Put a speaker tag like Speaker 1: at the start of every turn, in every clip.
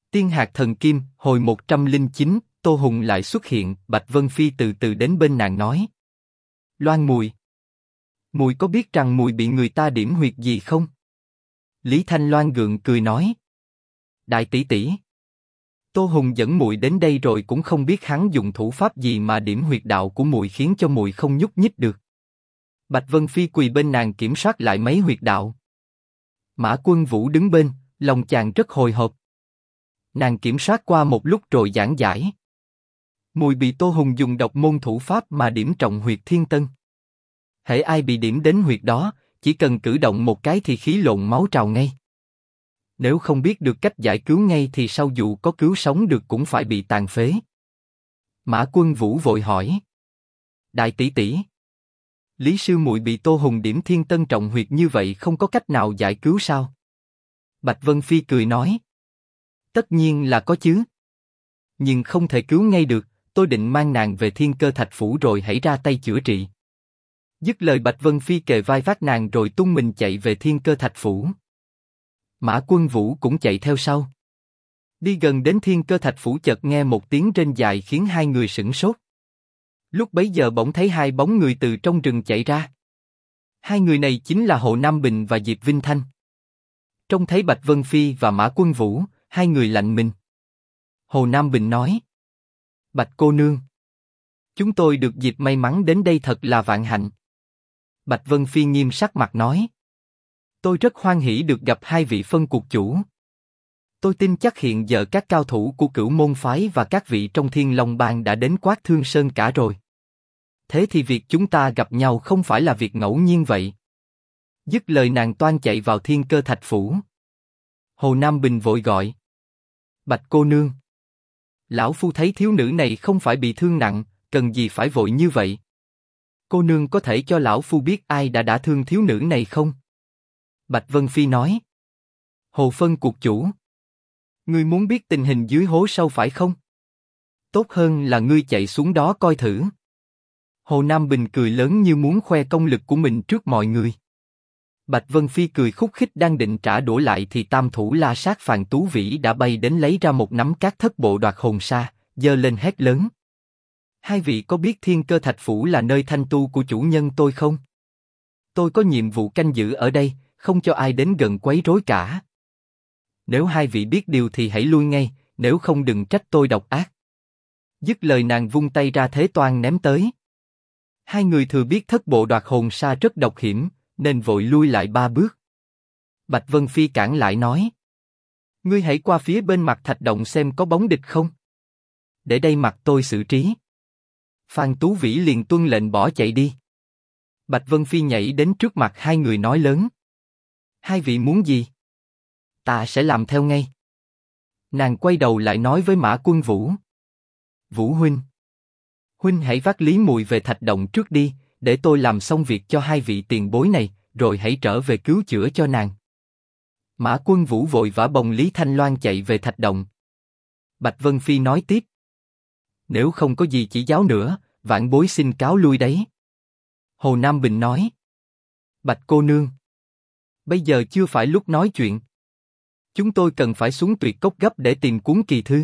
Speaker 1: Tiên hạt thần kim, hồi 109, Tô Hùng lại xuất hiện, Bạch Vân Phi từ từ đến bên nàng nói. Loan mùi. Mùi có biết rằng mùi bị người ta điểm huyệt gì không? Lý Thanh Loan gượng cười nói. Đại tỷ tỷ. Tô Hùng dẫn mùi đến đây rồi cũng không biết hắn dùng thủ pháp gì mà điểm huyệt đạo của mùi khiến cho mùi không nhúc nhích được. Bạch Vân Phi quỳ bên nàng kiểm soát lại mấy huyệt đạo. Mã Quân Vũ đứng bên, lòng chàng rất hồi hộp. Nàng kiểm soát qua một lúc rồi giảng giải. Mùi bị Tô Hùng dùng độc môn thủ pháp mà điểm trọng huyệt thiên tân. Hễ ai bị điểm đến huyệt đó, chỉ cần cử động một cái thì khí lộn máu trào ngay. Nếu không biết được cách giải cứu ngay thì sau dù có cứu sống được cũng phải bị tàn phế. Mã Quân Vũ vội hỏi. Đại tỷ tỷ. Lý sư muội bị Tô Hùng điểm thiên tân trọng huyệt như vậy không có cách nào giải cứu sao? Bạch Vân Phi cười nói. Tất nhiên là có chứ. Nhưng không thể cứu ngay được, tôi định mang nàng về Thiên Cơ Thạch Phủ rồi hãy ra tay chữa trị. Dứt lời Bạch Vân Phi kề vai vác nàng rồi tung mình chạy về Thiên Cơ Thạch Phủ. Mã Quân Vũ cũng chạy theo sau. Đi gần đến Thiên Cơ Thạch Phủ chợt nghe một tiếng rên dài khiến hai người sửng sốt. Lúc bấy giờ bỗng thấy hai bóng người từ trong rừng chạy ra. Hai người này chính là Hồ Nam Bình và Diệp Vinh Thanh. Trông thấy Bạch Vân Phi và Mã Quân Vũ, hai người lạnh mình. Hồ Nam Bình nói. Bạch cô nương. Chúng tôi được dịp may mắn đến đây thật là vạn hạnh. Bạch Vân Phi nghiêm sắc mặt nói. Tôi rất hoan hỉ được gặp hai vị phân cuộc chủ. Tôi tin chắc hiện giờ các cao thủ của Cửu Môn Phái và các vị trong Thiên Long Bang đã đến Quát Thương Sơn cả rồi. Thế thì việc chúng ta gặp nhau không phải là việc ngẫu nhiên vậy. Dứt lời nàng toan chạy vào Thiên Cơ Thạch Phủ. Hồ Nam Bình vội gọi. Bạch cô nương. Lão phu thấy thiếu nữ này không phải bị thương nặng, cần gì phải vội như vậy. Cô nương có thể cho lão phu biết ai đã đả thương thiếu nữ này không? Bạch Vân Phi nói. Hồ phân cuộc chủ. Ngươi muốn biết tình hình dưới hố sâu phải không? Tốt hơn là ngươi chạy xuống đó coi thử. Hồ Nam Bình cười lớn như muốn khoe công lực của mình trước mọi người. Bạch Vân Phi cười khúc khích đang định trả đũa lại thì tam thủ La Sát Phàn Tú Vĩ đã bay đến lấy ra một nắm cát thất bộ đoạt hồn sa, giơ lên hét lớn. Hai vị có biết Thiên Cơ Thạch Phủ là nơi thanh tu của chủ nhân tôi không? Tôi có nhiệm vụ canh giữ ở đây, không cho ai đến gần quấy rối cả. Nếu hai vị biết điều thì hãy lui ngay, nếu không đừng trách tôi độc ác. Dứt lời nàng vung tay ra thế toan ném tới. Hai người thừa biết thất bộ đoạt hồn sa rất độc hiểm, nên vội lui lại 3 bước. Bạch Vân Phi cản lại nói. Ngươi hãy qua phía bên mặt thạch động xem có bóng địch không. Để đây mặt tôi xử trí. Phan Tú Vĩ liền tuân lệnh bỏ chạy đi. Bạch Vân Phi nhảy đến trước mặt hai người nói lớn. Hai vị muốn gì? Ta sẽ làm theo ngay. Nàng quay đầu lại nói với Mã Quân Vũ. Vũ huynh. Huynh hãy vác Lý Mùi về thạch động trước đi, để tôi làm xong việc cho hai vị tiền bối này, rồi hãy trở về cứu chữa cho nàng. Mã Quân Vũ vội vã bồng Lý Thanh Loan chạy về thạch động. Bạch Vân Phi nói tiếp. Nếu không có gì chỉ giáo nữa, vãn bối xin cáo lui đấy. Hồ Nam Bình nói. Bạch cô nương. Bây giờ chưa phải lúc nói chuyện. Chúng tôi cần phải xuống Tuyệt Cốc gấp để tìm cuốn kỳ thư.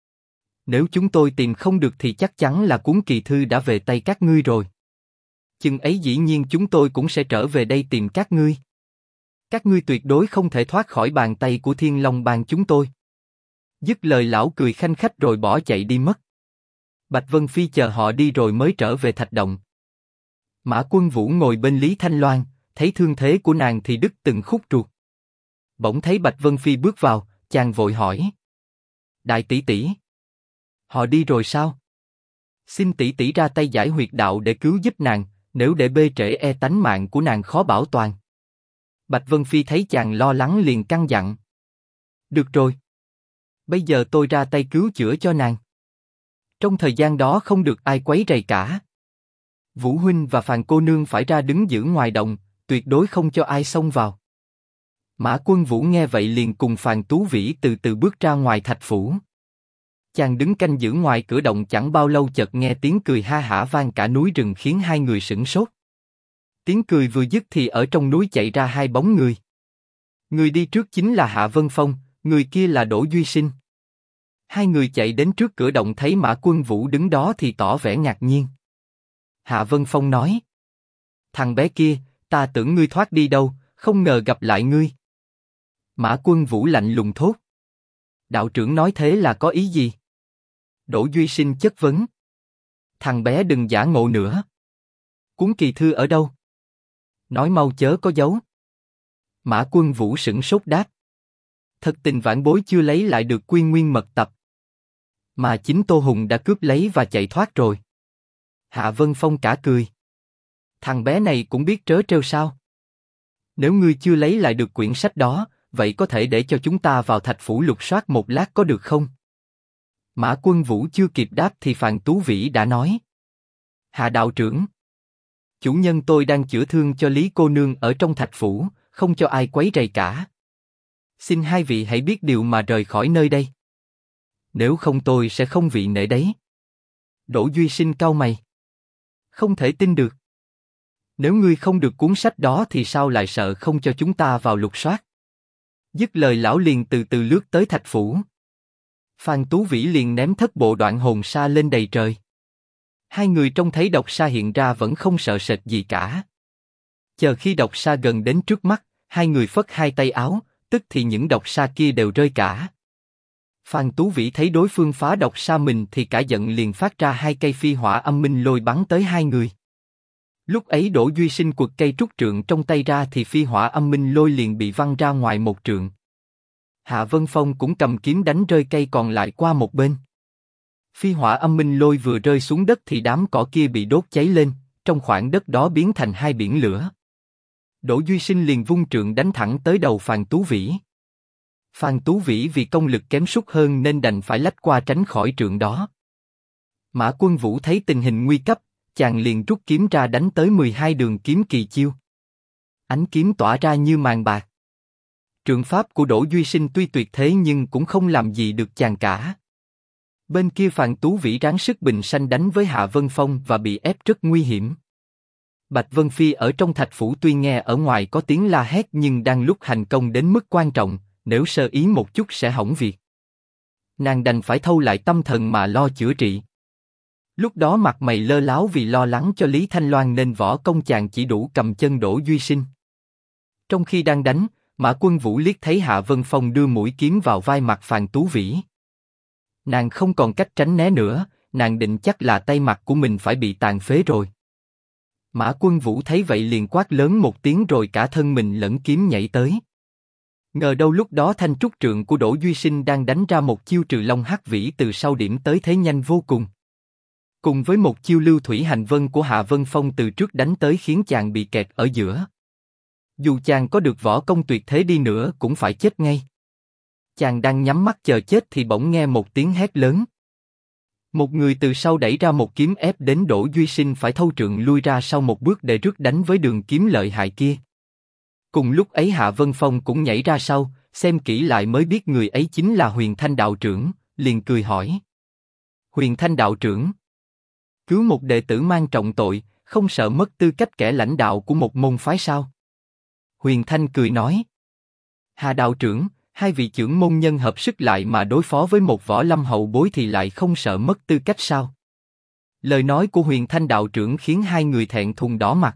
Speaker 1: Nếu chúng tôi tìm không được thì chắc chắn là cuốn kỳ thư đã về tay các ngươi rồi. Chừng ấy dĩ nhiên chúng tôi cũng sẽ trở về đây tìm các ngươi. Các ngươi tuyệt đối không thể thoát khỏi bàn tay của Thiên Long Bang chúng tôi. Dứt lời lão cười khanh khách rồi bỏ chạy đi mất. Bạch Vân Phi chờ họ đi rồi mới trở về thạch động. Mã Quân Vũ ngồi bên Lý Thanh Loan, thấy thương thế của nàng thì đứt từng khúc ruột. Bỗng thấy Bạch Vân Phi bước vào, chàng vội hỏi. Đại tỷ tỷ. Họ đi rồi sao? Xin tỷ tỷ ra tay giải huyệt đạo để cứu giúp nàng, nếu để bê trễ e tánh mạng của nàng khó bảo toàn. Bạch Vân Phi thấy chàng lo lắng liền căn dặn. Được rồi. Bây giờ tôi ra tay cứu chữa cho nàng. Trong thời gian đó không được ai quấy rầy cả. Vũ huynh và Phàn cô nương phải ra đứng giữ ngoài động, tuyệt đối không cho ai xông vào. Mã Quân Vũ nghe vậy liền cùng Phàn Tú Vĩ từ từ bước ra ngoài thạch phủ. Chàng đứng canh giữ ngoài cửa động chẳng bao lâu chợt nghe tiếng cười ha hả vang cả núi rừng khiến hai người sửng sốt. Tiếng cười vừa dứt thì ở trong núi chạy ra hai bóng người. Người đi trước chính là Hạ Vân Phong, người kia là Đỗ Duy Sinh. Hai người chạy đến trước cửa động thấy Mã Quân Vũ đứng đó thì tỏ vẻ ngạc nhiên. Hạ Vân Phong nói: thằng bé kia, ta tưởng ngươi thoát đi đâu, không ngờ gặp lại ngươi. Mã Quân Vũ lạnh lùng thốt: đạo trưởng nói thế là có ý gì? Đỗ Duy Sinh chất vấn: thằng bé đừng giả ngộ nữa. Cuốn kỳ thư ở đâu? Nói mau chớ có giấu. Mã Quân Vũ sững sốt đáp: thật tình vãn bối chưa lấy lại được Quy Nguyên mật tập, mà chính Tô Hùng đã cướp lấy và chạy thoát rồi. Hạ Vân Phong cả cười: thằng bé này cũng biết trớ trêu sao? Nếu ngươi chưa lấy lại được quyển sách đó, vậy có thể để cho chúng ta vào thạch phủ lục soát một lát có được không? Mã Quân Vũ chưa kịp đáp thì Phàn Tú Vĩ đã nói: Hạ đạo trưởng, chủ nhân tôi đang chữa thương cho Lý cô nương ở trong thạch phủ, không cho ai quấy rầy cả. Xin hai vị hãy biết điều mà rời khỏi nơi đây. Nếu không tôi sẽ không vị nể đấy. Đỗ Duy Sinh cau mày: không thể tin được. Nếu ngươi không được cuốn sách đó thì sao lại sợ không cho chúng ta vào lục soát? Dứt lời lão liền từ từ lướt tới thạch phủ. Phàn Tú Vĩ liền ném thất bộ đoạn hồn sa lên đầy trời. Hai người trông thấy độc sa hiện ra vẫn không sợ sệt gì cả. Chờ khi độc sa gần đến trước mắt, hai người phất hai tay áo, tức thì những độc sa kia đều rơi cả. Phàn Tú Vĩ thấy đối phương phá độc sa mình thì cả giận liền phát ra hai cây phi hỏa âm minh lôi bắn tới hai người. Lúc ấy Đỗ Duy Sinh quật cây trúc trượng trong tay ra thì phi hỏa âm minh lôi liền bị văng ra ngoài một trượng. Hạ Vân Phong cũng cầm kiếm đánh rơi cây còn lại qua một bên. Phi hỏa âm minh lôi vừa rơi xuống đất thì đám cỏ kia bị đốt cháy lên, trong khoảng đất đó biến thành hai biển lửa. Đỗ Duy Sinh liền vung trượng đánh thẳng tới đầu Phàn Tú Vĩ. Phàn Tú Vĩ vì công lực kém sút hơn nên đành phải lách qua tránh khỏi trượng đó. Mã Quân Vũ thấy tình hình nguy cấp, chàng liền rút kiếm ra đánh tới 12 đường kiếm kỳ chiêu. Ánh kiếm tỏa ra như màn bạc. Trượng pháp của Đỗ Duy Sinh tuy tuyệt thế nhưng cũng không làm gì được chàng cả. Bên kia Phàn Tú Vĩ ráng sức bình sanh đánh với Hạ Vân Phong và bị ép rất nguy hiểm. Bạch Vân Phi ở trong thạch phủ tuy nghe ở ngoài có tiếng la hét nhưng đang lúc hành công đến mức quan trọng, nếu sơ ý một chút sẽ hỏng việc. Nàng đành phải thâu lại tâm thần mà lo chữa trị. Lúc đó mặt mày lơ láo vì lo lắng cho Lý Thanh Loan nên võ công chàng chỉ đủ cầm chân Đỗ Duy Sinh. Trong khi đang đánh, Mã Quân Vũ liếc thấy Hạ Vân Phong đưa mũi kiếm vào vai mặt Phàn Tú Vĩ. Nàng không còn cách tránh né nữa, nàng định chắc là tay mặt của mình phải bị tàn phế rồi. Mã Quân Vũ thấy vậy liền quát lớn một tiếng rồi cả thân mình lẫn kiếm nhảy tới. Ngờ đâu lúc đó thanh trúc trượng của Đỗ Duy Sinh đang đánh ra một chiêu trừ long hắc vĩ từ sau điểm tới thế nhanh vô cùng. Cùng với một chiêu lưu thủy hành vân của Hạ Vân Phong từ trước đánh tới khiến chàng bị kẹt ở giữa. Dù chàng có được võ công tuyệt thế đi nữa cũng phải chết ngay. Chàng đang nhắm mắt chờ chết thì bỗng nghe một tiếng hét lớn. Một người từ sau đẩy ra một kiếm ép đến Đỗ Duy Sinh phải thâu trượng lui ra sau một bước để rước đánh với đường kiếm lợi hại kia. Cùng lúc ấy Hạ Vân Phong cũng nhảy ra sau, xem kỹ lại mới biết người ấy chính là Huyền Thanh đạo trưởng, liền cười hỏi. Huyền Thanh đạo trưởng, cứu một đệ tử mang trọng tội, không sợ mất tư cách kẻ lãnh đạo của một môn phái sao? Huyền Thanh cười nói. Hạ đạo trưởng, hai vị trưởng môn nhân hợp sức lại mà đối phó với một võ lâm hậu bối thì lại không sợ mất tư cách sao? Lời nói của Huyền Thanh đạo trưởng khiến hai người thẹn thùng đỏ mặt.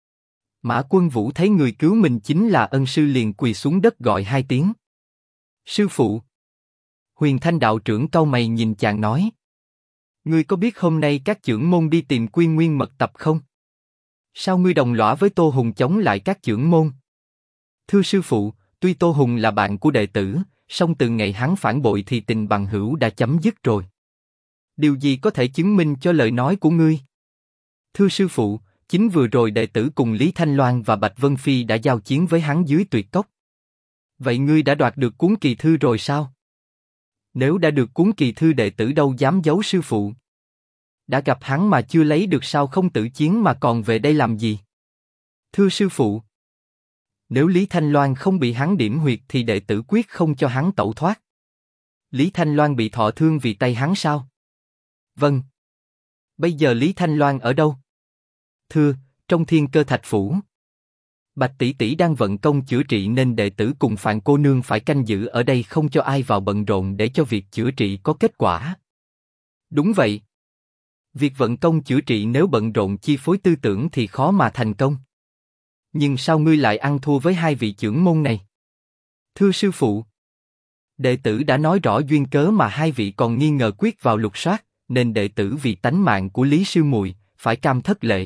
Speaker 1: Mã Quân Vũ thấy người cứu mình chính là ân sư liền quỳ xuống đất gọi hai tiếng. Sư phụ. Huyền Thanh đạo trưởng cau mày nhìn chàng nói. Ngươi có biết hôm nay các trưởng môn đi tìm Quy Nguyên mật tập không? Sao ngươi đồng lõa với Tô Hùng chống lại các trưởng môn? Thưa sư phụ, tuy Tô Hùng là bạn của đệ tử, song từ ngày hắn phản bội thì tình bằng hữu đã chấm dứt rồi. Điều gì có thể chứng minh cho lời nói của ngươi? Thưa sư phụ, chính vừa rồi đệ tử cùng Lý Thanh Loan và Bạch Vân Phi đã giao chiến với hắn dưới Tuyệt Cốc. Vậy ngươi đã đoạt được cuốn kỳ thư rồi sao? Nếu đã được cuốn kỳ thư đệ tử đâu dám giấu sư phụ. Đã gặp hắn mà chưa lấy được sao không tự chiến mà còn về đây làm gì? Thưa sư phụ, nếu Lý Thanh Loan không bị hắn điểm huyệt thì đệ tử quyết không cho hắn tẩu thoát. Lý Thanh Loan bị thọ thương vì tay hắn sao? Vâng. Bây giờ Lý Thanh Loan ở đâu? Thưa, trong Thiên Cơ Thạch Phủ. Bạch tỷ tỷ đang vận công chữa trị nên đệ tử cùng Phàn cô nương phải canh giữ ở đây không cho ai vào bận rộn để cho việc chữa trị có kết quả. Đúng vậy. Việc vận công chữa trị nếu bận rộn chi phối tư tưởng thì khó mà thành công. Nhưng sao ngươi lại ăn thua với hai vị trưởng môn này? Thưa sư phụ, đệ tử đã nói rõ duyên cớ mà hai vị còn nghi ngờ quyết vào lục soát, nên đệ tử vì tánh mạng của Lý sư muội phải cam thất lễ.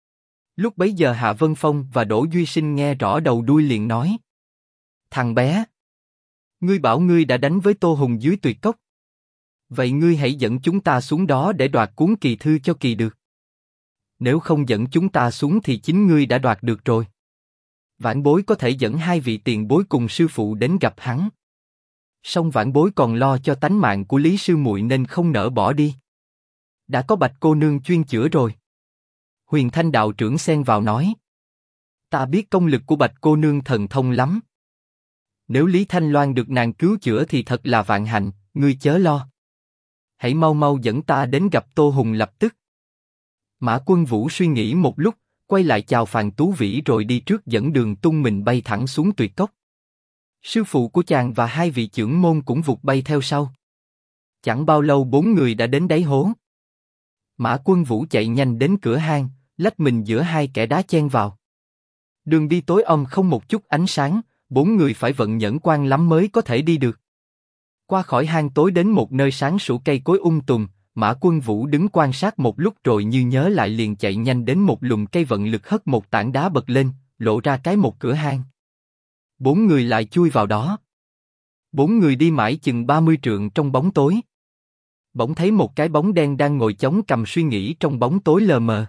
Speaker 1: Lúc bấy giờ Hạ Vân Phong và Đỗ Duy Sinh nghe rõ đầu đuôi liền nói: Thằng bé, ngươi bảo ngươi đã đánh với Tô Hùng dưới Tuyệt Cốc. Vậy ngươi hãy dẫn chúng ta xuống đó để đoạt cuốn kỳ thư cho kỳ được. Nếu không dẫn chúng ta xuống thì chính ngươi đã đoạt được rồi. Vãn bối có thể dẫn hai vị tiền bối cùng sư phụ đến gặp hắn. Song vãn bối còn lo cho tánh mạng của Lý sư muội nên không nỡ bỏ đi. Đã có Bạch cô nương chuyên chữa rồi. Huyền Thanh đạo trưởng xen vào nói: Ta biết công lực của Bạch cô nương thần thông lắm. Nếu Lý Thanh Loan được nàng cứu chữa thì thật là vạn hạnh, ngươi chớ lo. Hãy mau mau dẫn ta đến gặp Tô Hùng lập tức. Mã Quân Vũ suy nghĩ một lúc, quay lại chào Phàn Tú Vĩ rồi đi trước dẫn đường tung mình bay thẳng xuống Tuyệt Cốc. Sư phụ của chàng và hai vị trưởng môn cũng vụt bay theo sau. Chẳng bao lâu bốn người đã đến đáy hố. Mã Quân Vũ chạy nhanh đến cửa hang, lách mình giữa hai kẻ đá chen vào. Đường đi tối om không một chút ánh sáng, bốn người phải vận nhẫn quan lắm mới có thể đi được. Qua khỏi hang tối đến một nơi sáng sủa cây cối tùm, Mã Quân Vũ đứng quan sát một lúc rồi như nhớ lại liền chạy nhanh đến một lùm cây vận lực hất một tảng đá bật lên, lộ ra cái một cửa hang. Bốn người lại chui vào đó. Bốn người đi mãi chừng 30 trượng trong bóng tối. Bỗng thấy một cái bóng đen đang ngồi chống cằm suy nghĩ trong bóng tối lờ mờ.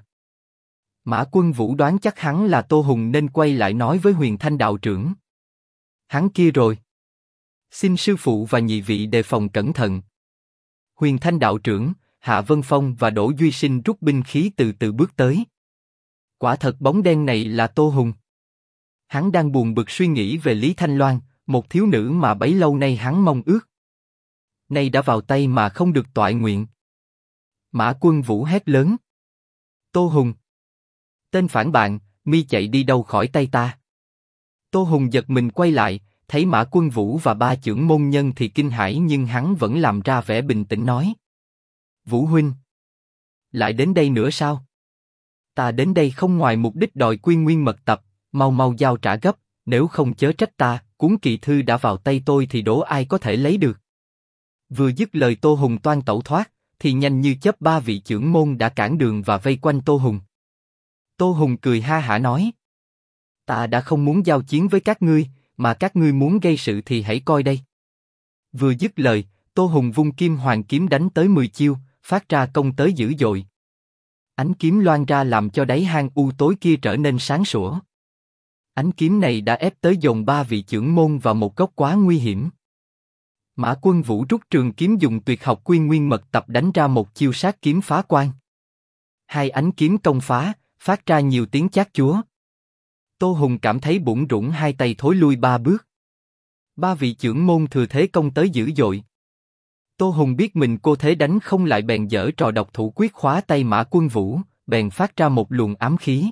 Speaker 1: Mã Quân Vũ đoán chắc hắn là Tô Hùng nên quay lại nói với Huyền Thanh đạo trưởng: Hắn kia rồi. Xin sư phụ và nhị vị đề phòng cẩn thận. Huyền Thanh đạo trưởng, Hạ Vân Phong và Đỗ Duy Sinh rút binh khí từ từ bước tới. Quả thật bóng đen này là Tô Hùng. Hắn đang buồn bực suy nghĩ về Lý Thanh Loan, một thiếu nữ mà bấy lâu nay hắn mong ước. Nay đã vào tay mà không được toại nguyện. Mã Quân Vũ hét lớn: Tô Hùng! Tên phản bạn, mi chạy đi đâu khỏi tay ta? Tô Hùng giật mình quay lại, thấy Mã Quân Vũ và ba trưởng môn nhân thì kinh hãi nhưng hắn vẫn làm ra vẻ bình tĩnh nói: Vũ huynh, lại đến đây nữa sao? Ta đến đây không ngoài mục đích đòi quy nguyên mật tập, mau mau giao trả gấp, nếu không chớ trách ta. Cuốn kỳ thư đã vào tay tôi thì đố ai có thể lấy được. Vừa dứt lời Tô Hùng toan tẩu thoát, thì nhanh như chớp ba vị trưởng môn đã cản đường và vây quanh Tô Hùng. Tô Hùng cười ha hả nói: Ta đã không muốn giao chiến với các ngươi, mà các ngươi muốn gây sự thì hãy coi đây. Vừa dứt lời, Tô Hùng vung Kim Hoàng kiếm đánh tới 10 chiêu, phát ra công tới dữ dội. Ánh kiếm loan ra làm cho đáy hang u tối kia trở nên sáng sủa. Ánh kiếm này đã ép tới dồn ba vị trưởng môn vào một góc quá nguy hiểm. Mã Quân Vũ rút trường kiếm dùng tuyệt học quy nguyên mật tập đánh ra một chiêu sát kiếm phá quan. Hai ánh kiếm công phá, phát ra nhiều tiếng chát chúa. Tô Hùng cảm thấy bủn rủn hai tay thối lui ba bước. Ba vị trưởng môn thừa thế công tới dữ dội. Tô Hùng biết mình cô thế đánh không lại bèn giở trò độc thủ quyết khóa tay Mã Quân Vũ, bèn phát ra một luồng ám khí.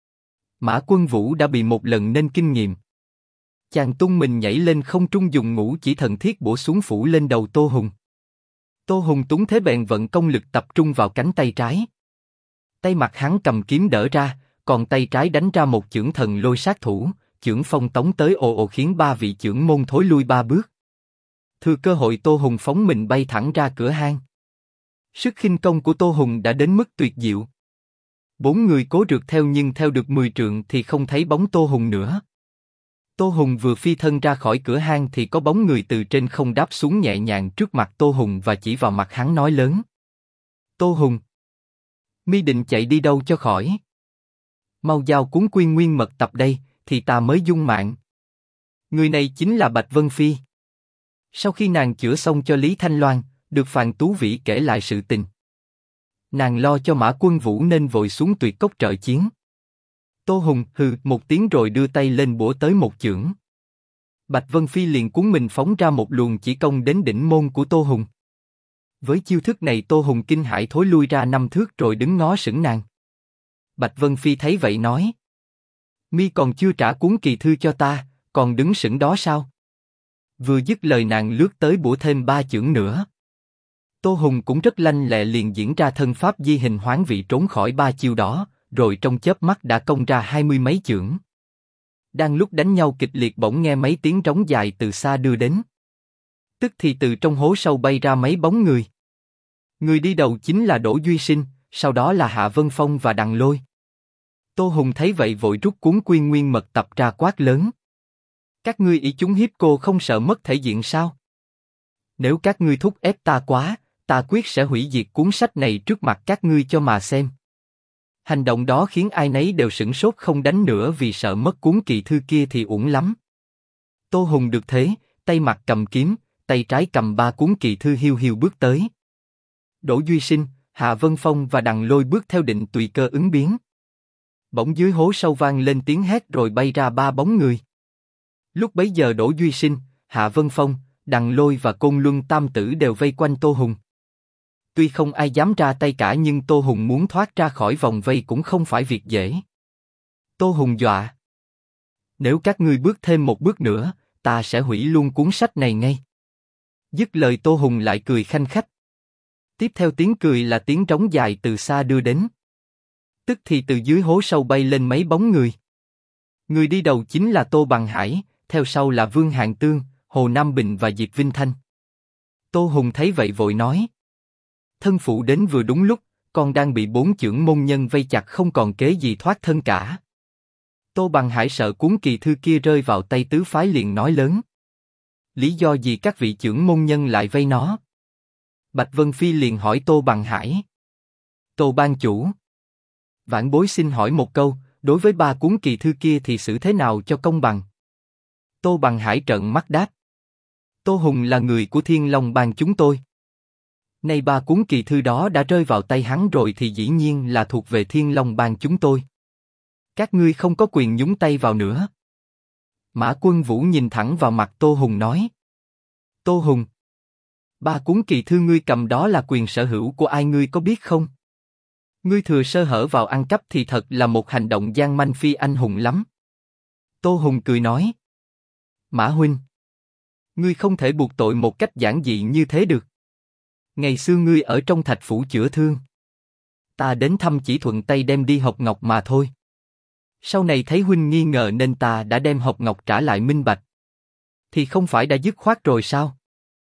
Speaker 1: Mã Quân Vũ đã bị một lần nên kinh nghiệm. Chàng tung mình nhảy lên không trung dùng ngũ chỉ thần thiết bổ xuống phủ lên đầu Tô Hùng. Tô Hùng túng thế bèn vận công lực tập trung vào cánh tay trái. Tay mặt hắn cầm kiếm đỡ ra, còn tay trái đánh ra một chưởng thần lôi sát thủ, chưởng phong tống tới ồ ồ khiến ba vị trưởng môn thối lui ba bước. Thừa cơ hội Tô Hùng phóng mình bay thẳng ra cửa hang. Sức khinh công của Tô Hùng đã đến mức tuyệt diệu. Bốn người cố rượt theo nhưng theo được 10 trượng thì không thấy bóng Tô Hùng nữa. Tô Hùng vừa phi thân ra khỏi cửa hang thì có bóng người từ trên không đáp xuống nhẹ nhàng trước mặt Tô Hùng và chỉ vào mặt hắn nói lớn: Tô Hùng, mi định chạy đi đâu cho khỏi? Mau giao cuốn quy nguyên mật tập đây, thì ta mới dung mạng. Người này chính là Bạch Vân Phi. Sau khi nàng chữa xong cho Lý Thanh Loan, được Phàn Tú Vĩ kể lại sự tình. Nàng lo cho Mã Quân Vũ nên vội xuống Tuyệt Cốc trợ chiến. Tô Hùng hừ một tiếng rồi đưa tay lên bổ tới một chưởng. Bạch Vân Phi liền cuốn mình phóng ra một luồng chỉ công đến đỉnh môn của Tô Hùng. Với chiêu thức này Tô Hùng kinh hãi thối lui ra 5 thước rồi đứng ngó sững nàng. Bạch Vân Phi thấy vậy nói: Mi còn chưa trả cuốn kỳ thư cho ta, còn đứng sững đó sao? Vừa dứt lời nàng lướt tới bủa thêm 3 chưởng nữa. Tô Hùng cũng rất lanh lẹ liền diễn ra thân pháp di hình hoán vị trốn khỏi 3 chiêu đó, rồi trong chớp mắt đã công ra 20 mấy chưởng. Đang lúc đánh nhau kịch liệt bỗng nghe mấy tiếng trống dài từ xa đưa đến. Tức thì từ trong hố sâu bay ra mấy bóng người. Người đi đầu chính là Đỗ Duy Sinh, sau đó là Hạ Vân Phong và Đằng Lôi. Tô Hùng thấy vậy vội rút cuốn Quy Nguyên Mật Tập ra quát lớn. Các ngươi ỷ chúng hiếp cô không sợ mất thể diện sao? Nếu các ngươi thúc ép ta quá, ta quyết sẽ hủy diệt cuốn sách này trước mặt các ngươi cho mà xem. Hành động đó khiến ai nấy đều sửng sốt không đánh nữa vì sợ mất cuốn kỳ thư kia thì uổng lắm. Tô Hùng được thế, tay mặt cầm kiếm, tay trái cầm 3 cuốn kỳ thư hiu hiu bước tới. Đỗ Duy Sinh, Hạ Vân Phong và Đằng Lôi bước theo định tùy cơ ứng biến. Bỗng dưới hố sâu vang lên tiếng hét rồi bay ra 3 bóng người. Lúc bấy giờ Đỗ Duy Sinh, Hạ Vân Phong, Đằng Lôi và Côn Luân Tam Tử đều vây quanh Tô Hùng. Tuy không ai dám ra tay cả nhưng Tô Hùng muốn thoát ra khỏi vòng vây cũng không phải việc dễ. Tô Hùng dọa. Nếu các ngươi bước thêm một bước nữa, ta sẽ hủy luôn cuốn sách này ngay. Dứt lời Tô Hùng lại cười khanh khách. Tiếp theo tiếng cười là tiếng trống dài từ xa đưa đến. Tức thì từ dưới hố sâu bay lên mấy bóng người. Người đi đầu chính là Tô Bằng Hải, theo sau là Vương Hàn Tương, Hồ Nam Bình và Diệp Vinh Thanh. Tô Hùng thấy vậy vội nói. Thân phụ đến vừa đúng lúc, con đang bị 4 chưởng môn nhân vây chặt không còn kế gì thoát thân cả. Tô Bằng Hải sợ cuốn kỳ thư kia rơi vào tay tứ phái liền nói lớn. Lý do gì các vị chưởng môn nhân lại vây nó? Bạch Vân Phi liền hỏi Tô Bằng Hải. Tô ban chủ. Vãn bối xin hỏi một câu, đối với 3 cuốn kỳ thư kia thì xử thế nào cho công bằng? Tô Bằng Hải trợn mắt đáp. Tô Hùng là người của Thiên Long Bang chúng tôi. Nay 3 cuốn kỳ thư đó đã rơi vào tay hắn rồi thì dĩ nhiên là thuộc về Thiên Long Bang chúng tôi. Các ngươi không có quyền nhúng tay vào nữa. Mã Quân Vũ nhìn thẳng vào mặt Tô Hùng nói. Tô Hùng, 3 cuốn kỳ thư ngươi cầm đó là quyền sở hữu của ai ngươi có biết không? Ngươi thừa sơ hở vào ăn cắp thì thật là một hành động gian manh phi anh hùng lắm. Tô Hùng cười nói. Mã huynh, ngươi không thể buộc tội một cách giản dị như thế được. Ngày xưa ngươi ở trong thạch phủ chữa thương. Ta đến thăm chỉ thuận tay đem đi hộp ngọc mà thôi. Sau này thấy huynh nghi ngờ nên ta đã đem hộp ngọc trả lại minh bạch. Thì không phải đã dứt khoát rồi sao?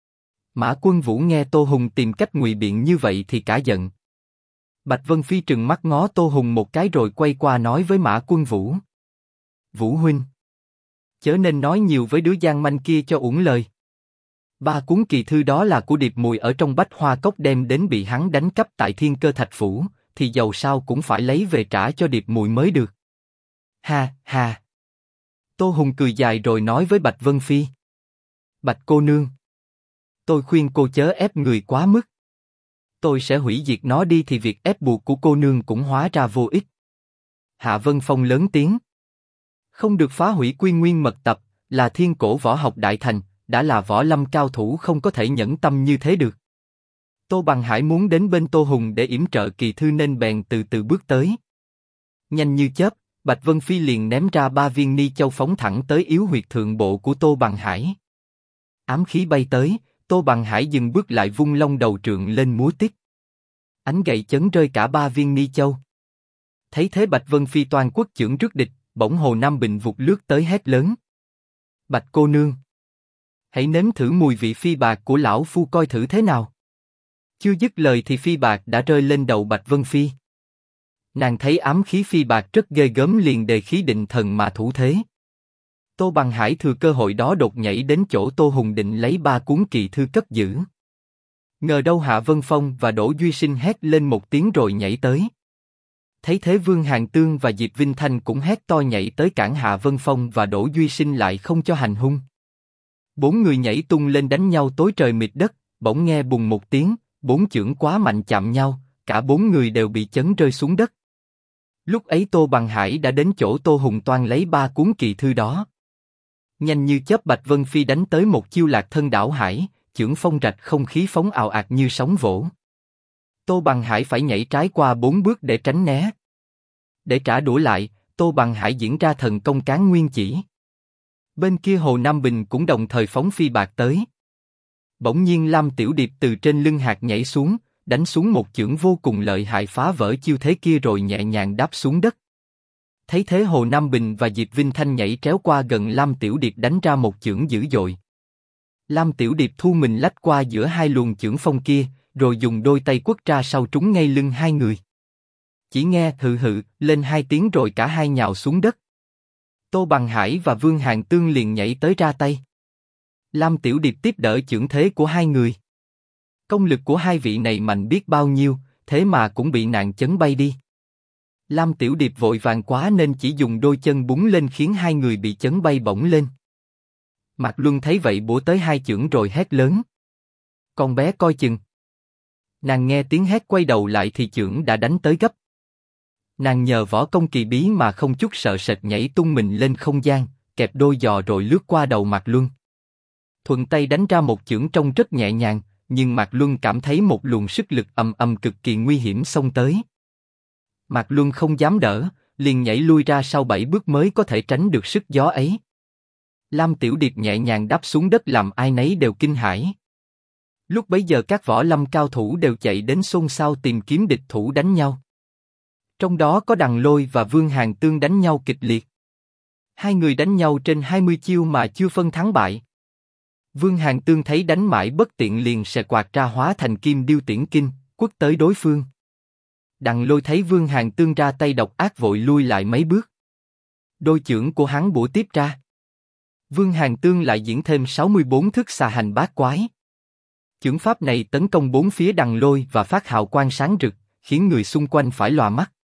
Speaker 1: Mã Quân Vũ nghe Tô Hùng tìm cách ngụy biện như vậy thì cả giận. Bạch Vân Phi trừng mắt ngó Tô Hùng một cái rồi quay qua nói với Mã Quân Vũ. Vũ huynh, chớ nên nói nhiều với đứa gian manh kia cho uổng lời. 3 cuốn kỳ thư đó là của Điệp Mùi ở trong Bách Hoa Cốc đem đến bị hắn đánh cắp tại Thiên Cơ Thạch Phủ, thì dầu sao cũng phải lấy về trả cho Điệp Mùi mới được. Ha ha. Tô Hùng cười dài rồi nói với Bạch Vân Phi. Bạch cô nương, tôi khuyên cô chớ ép người quá mức. Tôi sẽ hủy diệt nó đi thì việc ép buộc của cô nương cũng hóa ra vô ích. Hạ Vân Phong lớn tiếng. Không được phá hủy Quy Nguyên Mật Tập, là thiên cổ võ học đại thành, đã là võ lâm cao thủ không có thể nhẫn tâm như thế được. Tô Bằng Hải muốn đến bên Tô Hùng để yểm trợ kỳ thư nên bèn từ từ bước tới. Nhanh như chớp, Bạch Vân Phi liền ném ra 3 viên ni châu phóng thẳng tới yếu huyệt thượng bộ của Tô Bằng Hải. Ám khí bay tới, Tô Bằng Hải dừng bước lại vung long đầu trượng lên múa tít. Ánh gậy chấn rơi cả 3 viên ni châu. Thấy thế Bạch Vân Phi toàn quốc chưởng trước địch, bỗng Hồ Nam Bình vụt lướt tới hét lớn. Bạch cô nương, hãy nếm thử mùi vị phi bạc của lão phu coi thử thế nào. Chưa dứt lời thì phi bạc đã rơi lên đầu Bạch Vân Phi. Nàng thấy ám khí phi bạc rất ghê gớm liền đề khí định thần mà thủ thế. Tô Bằng Hải thừa cơ hội đó đột nhảy đến chỗ Tô Hùng định lấy 3 cuốn kỳ thư cất giữ. Ngờ đâu Hạ Vân Phong và Đỗ Duy Sinh hét lên một tiếng rồi nhảy tới. Thấy thế Vương Hàn Tương và Diệp Vinh Thanh cũng hét to nhảy tới cản Hạ Vân Phong và Đỗ Duy Sinh lại không cho hành hung. 4 người nhảy tung lên đánh nhau tối trời mịt đất, bỗng nghe bùng một tiếng, 4 chưởng quá mạnh chạm nhau, cả 4 người đều bị chấn rơi xuống đất. Lúc ấy Tô Bằng Hải đã đến chỗ Tô Hùng toan lấy 3 cuốn kỳ thư đó. Nhanh như chớp Bạch Vân Phi đánh tới một chiêu lạc thân đảo hải, chưởng phong rạch không khí phóng ào ạt như sóng vỗ. Tô Bằng Hải phải nhảy trái qua 4 bước để tránh né. Để trả đũa lại, Tô Bằng Hải diễn ra thần công Cán Nguyên Chỉ. Bên kia Hồ Nam Bình cũng đồng thời phóng phi bạc tới. Bỗng nhiên Lam Tiểu Điệp từ trên lưng hạt nhảy xuống, đánh xuống một chưởng vô cùng lợi hại phá vỡ chiêu thế kia rồi nhẹ nhàng đáp xuống đất. Thấy thế Hồ Nam Bình và Diệp Vinh Thanh nhảy tréo qua gần Lam Tiểu Điệp đánh ra một chưởng dữ dội. Lam Tiểu Điệp thu mình lách qua giữa hai luồng chưởng phong kia, rồi dùng đôi tay quất ra sau trúng ngay lưng hai người. Chỉ nghe hừ hừ lên hai tiếng rồi cả hai nhào xuống đất. Tô Bằng Hải và Vương Hàn Tương liền nhảy tới ra tay. Lam Tiểu Điệp tiếp đỡ chưởng thế của hai người. Công lực của hai vị này mạnh biết bao nhiêu, thế mà cũng bị nạn chấn bay đi. Lam Tiểu Điệp vội vàng quá nên chỉ dùng đôi chân búng lên khiến hai người bị chấn bay bổng lên. Mạc Luân thấy vậy bổ tới hai chưởng rồi hét lớn. Con bé coi chừng. Nàng nghe tiếng hét quay đầu lại thì chưởng đã đánh tới gấp. Nàng nhờ võ công kỳ bí mà không chút sợ sệt nhảy tung mình lên không gian, kẹp đôi giò rồi lướt qua đầu Mạc Luân. Thuận tay đánh ra một chưởng trông rất nhẹ nhàng, nhưng Mạc Luân cảm thấy một luồng sức lực ầm ầm cực kỳ nguy hiểm xông tới. Mạc Luân không dám đỡ, liền nhảy lui ra sau 7 bước mới có thể tránh được sức gió ấy. Lam Tiểu Điệp nhẹ nhàng đáp xuống đất làm ai nấy đều kinh hãi. Lúc bấy giờ các võ lâm cao thủ đều chạy đến xôn xao tìm kiếm địch thủ đánh nhau. Trong đó có Đằng Lôi và Vương Hàn Tương đánh nhau kịch liệt. Hai người đánh nhau trên 20 chiêu mà chưa phân thắng bại. Vương Hàn Tương thấy đánh mãi bất tiện liền xẻ quạt ra hóa thành Kim Điêu Tiễn Kinh, quất tới đối phương. Đằng Lôi thấy Vương Hàn Tương ra tay độc ác vội lui lại mấy bước. Đôi chưởng của hắn bổ tiếp ra. Vương Hàn Tương lại diễn thêm 64 thức xà hành bát quái. Chưởng pháp này tấn công bốn phía Đằng Lôi và phát hào quang sáng rực, khiến người xung quanh phải lòa mắt.